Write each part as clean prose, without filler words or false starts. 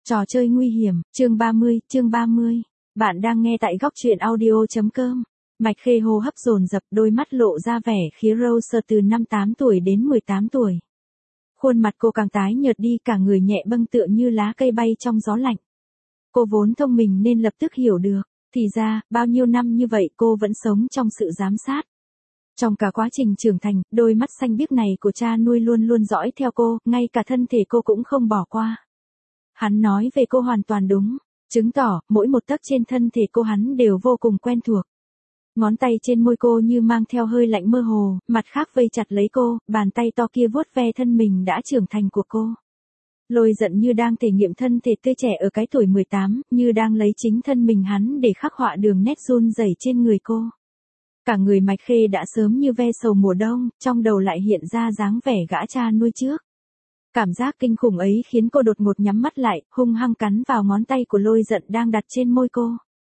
Trò chơi nguy hiểm, chương 30. Bạn đang nghe tại góc truyện audio.com. Mạch Khê hô hấp dồn dập, đôi mắt lộ ra vẻ khí Rose từ năm 8 tuổi đến 18 tuổi. Khuôn mặt cô càng tái nhợt đi, cả người nhẹ bâng tựa như lá cây bay trong gió lạnh. Cô vốn thông minh nên lập tức hiểu được, thì ra, bao nhiêu năm như vậy cô vẫn sống trong sự giám sát. Trong cả quá trình trưởng thành, đôi mắt xanh biếc này của cha nuôi luôn luôn dõi theo cô, ngay cả thân thể cô cũng không bỏ qua. Hắn nói về cô hoàn toàn đúng, chứng tỏ mỗi một tấc trên thân thể cô hắn đều vô cùng quen thuộc. Ngón tay trên môi cô như mang theo hơi lạnh mơ hồ, mặt khác vây chặt lấy cô, bàn tay to kia vuốt ve thân mình đã trưởng thành của cô. Lôi giận như đang thể nghiệm thân thể tươi trẻ ở cái tuổi 18, như đang lấy chính thân mình hắn để khắc họa đường nét run rẩy trên người cô. Cả người Mạch Khê đã sớm như ve sầu mùa đông, trong đầu lại hiện ra dáng vẻ gã cha nuôi trước. Cảm giác kinh khủng ấy khiến cô đột ngột nhắm mắt lại, hung hăng cắn vào ngón tay của Lôi Giận đang đặt trên môi cô.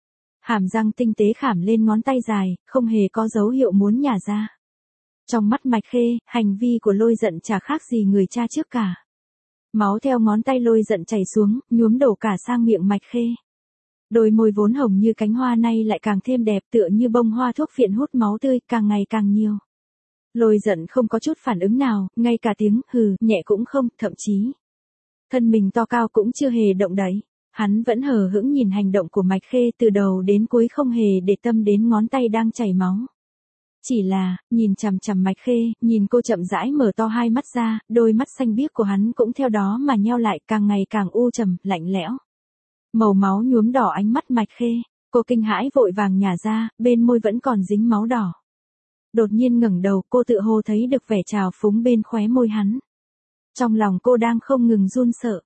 Hàm răng tinh tế khảm lên ngón tay dài, không hề có dấu hiệu muốn nhả ra. Trong mắt Mạch Khê, hành vi của Lôi Giận chả khác gì người cha trước cả. Máu theo ngón tay Lôi Giận chảy xuống, nhuốm đổ cả sang miệng Mạch Khê. Đôi môi vốn hồng như cánh hoa nay lại càng thêm đẹp, tựa như bông hoa thuốc phiện hút máu tươi, càng ngày càng nhiều. Lôi Giận không có chút phản ứng nào, ngay cả tiếng hừ nhẹ cũng không, thậm chí thân mình to cao cũng chưa hề động đậy. Hắn vẫn hờ hững nhìn hành động của Mạch Khê, từ đầu đến cuối không hề để tâm đến ngón tay đang chảy máu. Chỉ là, nhìn chằm chằm Mạch Khê, nhìn cô chậm rãi mở to hai mắt ra, đôi mắt xanh biếc của hắn cũng theo đó mà nheo lại, càng ngày càng u trầm, lạnh lẽo. Màu máu nhuốm đỏ ánh mắt Mạch Khê, cô kinh hãi vội vàng nhả ra, bên môi vẫn còn dính máu đỏ. Đột nhiên ngẩng đầu, cô tự hồ thấy được vẻ trào phúng bên khóe môi hắn. Trong lòng cô đang không ngừng run sợ,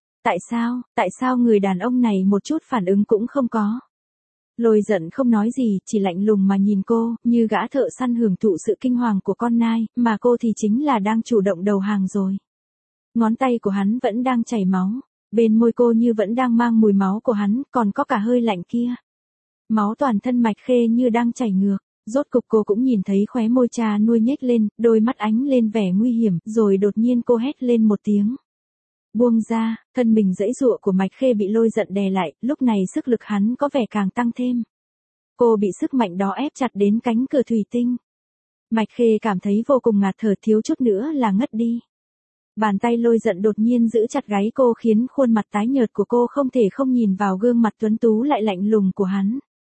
tại sao người đàn ông này một chút phản ứng cũng không có. Lôi Giận không nói gì, chỉ lạnh lùng mà nhìn cô, như gã thợ săn hưởng thụ sự kinh hoàng của con nai, mà cô thì chính là đang chủ động đầu hàng rồi. Ngón tay của hắn vẫn đang chảy máu, bên môi cô như vẫn đang mang mùi máu của hắn, còn có cả hơi lạnh kia. Máu toàn thân Mạch Khê như đang chảy ngược. Rốt cục cô cũng nhìn thấy khóe môi cha nuôi nhếch lên, đôi mắt ánh lên vẻ nguy hiểm, rồi đột nhiên cô hét lên một tiếng. Buông ra, thân mình giãy giụa của Mạch Khê bị Lôi Giận đè lại, lúc này sức lực hắn có vẻ càng tăng thêm. Cô bị sức mạnh đó ép chặt đến cánh cửa thủy tinh. Mạch Khê cảm thấy vô cùng ngạt thở, thiếu chút nữa là ngất đi. Bàn tay Lôi Giận đột nhiên giữ chặt gáy cô, khiến khuôn mặt tái nhợt của cô không thể không nhìn vào gương mặt tuấn tú lại lạnh lùng của hắn.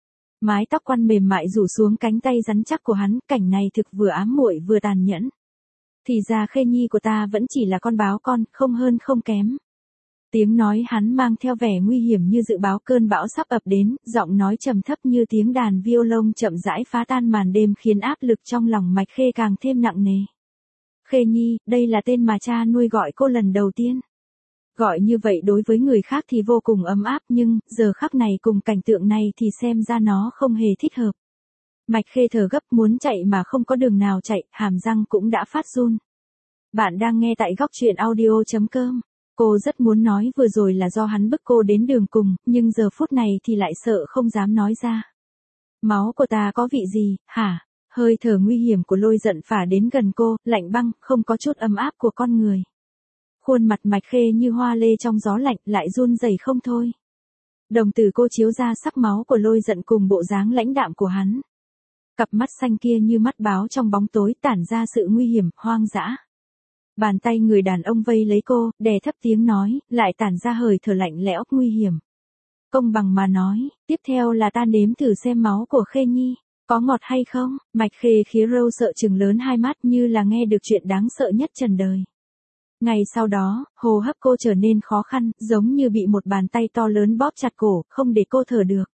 Mái tóc quăn mềm mại rủ xuống cánh tay rắn chắc của hắn, cảnh này thực vừa ám muội vừa tàn nhẫn. Thì ra Khê Nhi của ta vẫn chỉ là con báo con, không hơn không kém. Tiếng nói hắn mang theo vẻ nguy hiểm như dự báo cơn bão sắp ập đến, giọng nói trầm thấp như tiếng đàn violon chậm rãi phá tan màn đêm, khiến áp lực trong lòng Mạch Khê càng thêm nặng nề. Khê Nhi, đây là tên mà cha nuôi gọi cô lần đầu tiên. Gọi như vậy đối với người khác thì vô cùng ấm áp, nhưng giờ khắc này cùng cảnh tượng này thì xem ra nó không hề thích hợp. Mạch Khê thở gấp, muốn chạy mà không có đường nào chạy, hàm răng cũng đã phát run. Bạn đang nghe tại góc truyện audio.com. Cô rất muốn nói vừa rồi là do hắn bức cô đến đường cùng, nhưng giờ phút này thì lại sợ không dám nói ra. Máu của ta có vị gì, hả? Hơi thở nguy hiểm của Lôi Giận phả đến gần cô, lạnh băng, không có chút ấm áp của con người. Khuôn mặt Mạch Khê như hoa lê trong gió lạnh, lại run rẩy không thôi. Đồng tử cô chiếu ra sắc máu của Lôi Giận cùng bộ dáng lãnh đạm của hắn. Cặp mắt xanh kia như mắt báo trong bóng tối, tản ra sự nguy hiểm, hoang dã. Bàn tay người đàn ông vây lấy cô, đè thấp tiếng nói, lại tản ra hơi thở lạnh lẽo, nguy hiểm. Công bằng mà nói, tiếp theo là ta nếm thử xem máu của Khê Nhi có ngọt hay không. Mạch Khê khí râu sợ trừng lớn hai mắt, như là nghe được chuyện đáng sợ nhất trần đời. Ngày sau đó, hô hấp cô trở nên khó khăn, giống như bị một bàn tay to lớn bóp chặt cổ, không để cô thở được.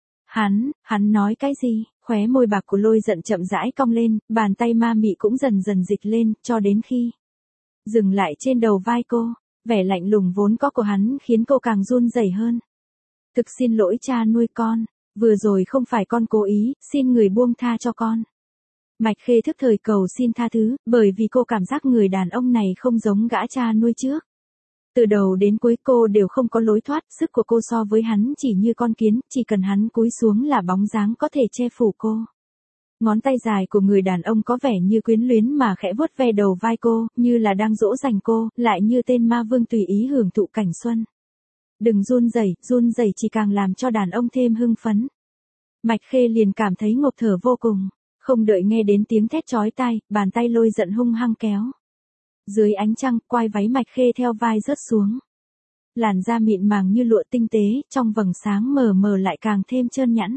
Hắn nói cái gì? Khóe môi bạc của Lôi Giận chậm rãi cong lên, bàn tay ma mị cũng dần dần dịch lên, cho đến khi dừng lại trên đầu vai cô. Vẻ lạnh lùng vốn có của hắn khiến cô càng run rẩy hơn. Thực xin lỗi cha nuôi con, vừa rồi không phải con cố ý, xin người buông tha cho con. Mạch Khê thức thời cầu xin tha thứ, bởi vì cô cảm giác người đàn ông này không giống gã cha nuôi trước. Từ đầu đến cuối cô đều không có lối thoát, sức của cô so với hắn chỉ như con kiến, chỉ cần hắn cúi xuống là bóng dáng có thể che phủ cô. Ngón tay dài của người đàn ông có vẻ như quyến luyến mà khẽ vuốt ve đầu vai cô, như là đang dỗ dành cô, lại như tên ma vương tùy ý hưởng thụ cảnh xuân. đừng run rẩy chỉ càng làm cho đàn ông thêm hưng phấn. Mạch Khê liền cảm thấy ngộp thở vô cùng, không đợi nghe đến tiếng thét chói tai, bàn tay Lôi Giận hung hăng kéo. Dưới ánh trăng, quai váy Mạch Khê theo vai rớt xuống. Làn da mịn màng như lụa tinh tế, trong vầng sáng mờ mờ lại càng thêm trơn nhẵn.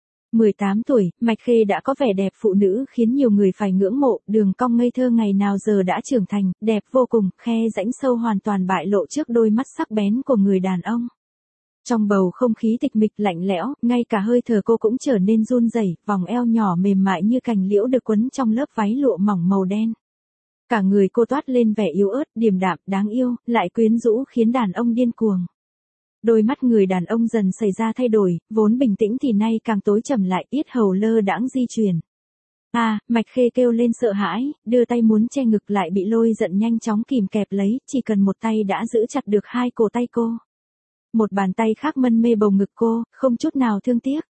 18 tuổi, Mạch Khê đã có vẻ đẹp phụ nữ khiến nhiều người phải ngưỡng mộ, đường cong ngây thơ ngày nào giờ đã trưởng thành, đẹp vô cùng, khe rãnh sâu hoàn toàn bại lộ trước đôi mắt sắc bén của người đàn ông. Trong bầu không khí tịch mịch lạnh lẽo, ngay cả hơi thở cô cũng trở nên run rẩy, vòng eo nhỏ mềm mại như cành liễu được quấn trong lớp váy lụa mỏng màu đen. Cả người cô toát lên vẻ yếu ớt, điềm đạm, đáng yêu, lại quyến rũ khiến đàn ông điên cuồng. Đôi mắt người đàn ông dần xảy ra thay đổi, vốn bình tĩnh thì nay càng tối trầm lại, yết hầu lơ đãng di chuyển. Mạch Khê kêu lên sợ hãi, đưa tay muốn che ngực lại bị Lôi Giận nhanh chóng kìm kẹp lấy, chỉ cần một tay đã giữ chặt được hai cổ tay cô. Một bàn tay khác mân mê bầu ngực cô, không chút nào thương tiếc.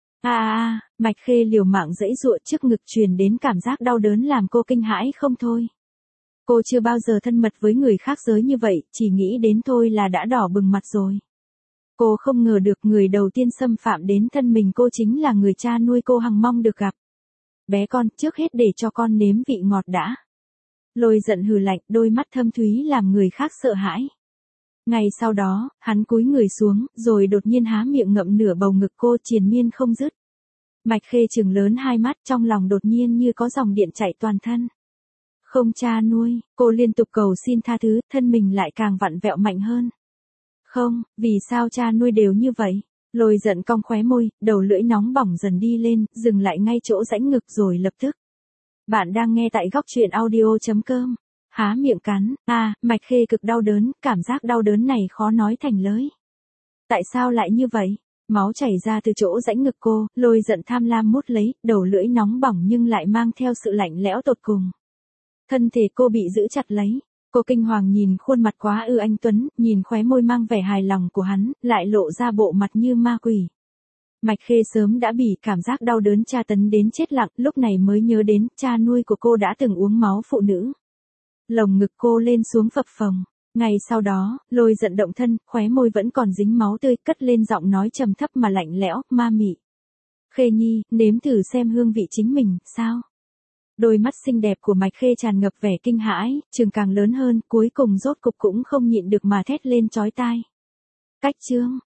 Mạch Khê liều mạng giãy giụa, trước ngực truyền đến cảm giác đau đớn làm cô kinh hãi không thôi. Cô chưa bao giờ thân mật với người khác giới như vậy, chỉ nghĩ đến thôi là đã đỏ bừng mặt rồi. Cô không ngờ được người đầu tiên xâm phạm đến thân mình cô chính là người cha nuôi cô hằng mong được gặp. Bé con, trước hết để cho con nếm vị ngọt đã. Lôi Giận hừ lạnh, đôi mắt thâm thúy làm người khác sợ hãi. Ngay sau đó, hắn cúi người xuống, rồi đột nhiên há miệng ngậm nửa bầu ngực cô triền miên không dứt. Mạch Khê trừng lớn hai mắt, trong lòng đột nhiên như có dòng điện chạy toàn thân. Không cha nuôi, cô liên tục cầu xin tha thứ, thân mình lại càng vặn vẹo mạnh hơn. Không, vì sao cha nuôi đều như vậy? Lôi Giận cong khóe môi, đầu lưỡi nóng bỏng dần đi lên, dừng lại ngay chỗ rãnh ngực rồi lập tức. Bạn đang nghe tại góc truyện audio.com. Há miệng cắn, Mạch Khê cực đau đớn, cảm giác đau đớn này khó nói thành lời. Tại sao lại như vậy? Máu chảy ra từ chỗ rãnh ngực cô, Lôi Giận tham lam mút lấy, đầu lưỡi nóng bỏng nhưng lại mang theo sự lạnh lẽo tột cùng. Thân thể cô bị giữ chặt lấy. Cô kinh hoàng nhìn khuôn mặt quá ư anh tuấn, nhìn khóe môi mang vẻ hài lòng của hắn, lại lộ ra bộ mặt như ma quỷ. Mạch Khê sớm đã bị cảm giác đau đớn tra tấn đến chết lặng, lúc này mới nhớ đến cha nuôi của cô đã từng uống máu phụ nữ. Lồng ngực cô lên xuống phập phồng. Ngay sau đó, Lôi Giận động thân, khóe môi vẫn còn dính máu tươi, cất lên giọng nói trầm thấp mà lạnh lẽo, ma mị. Khê Nhi, nếm thử xem hương vị chính mình, sao? Đôi mắt xinh đẹp của Mạch Khê tràn ngập vẻ kinh hãi, trừng càng lớn hơn, cuối cùng rốt cục cũng không nhịn được mà thét lên chói tai. Cách chương,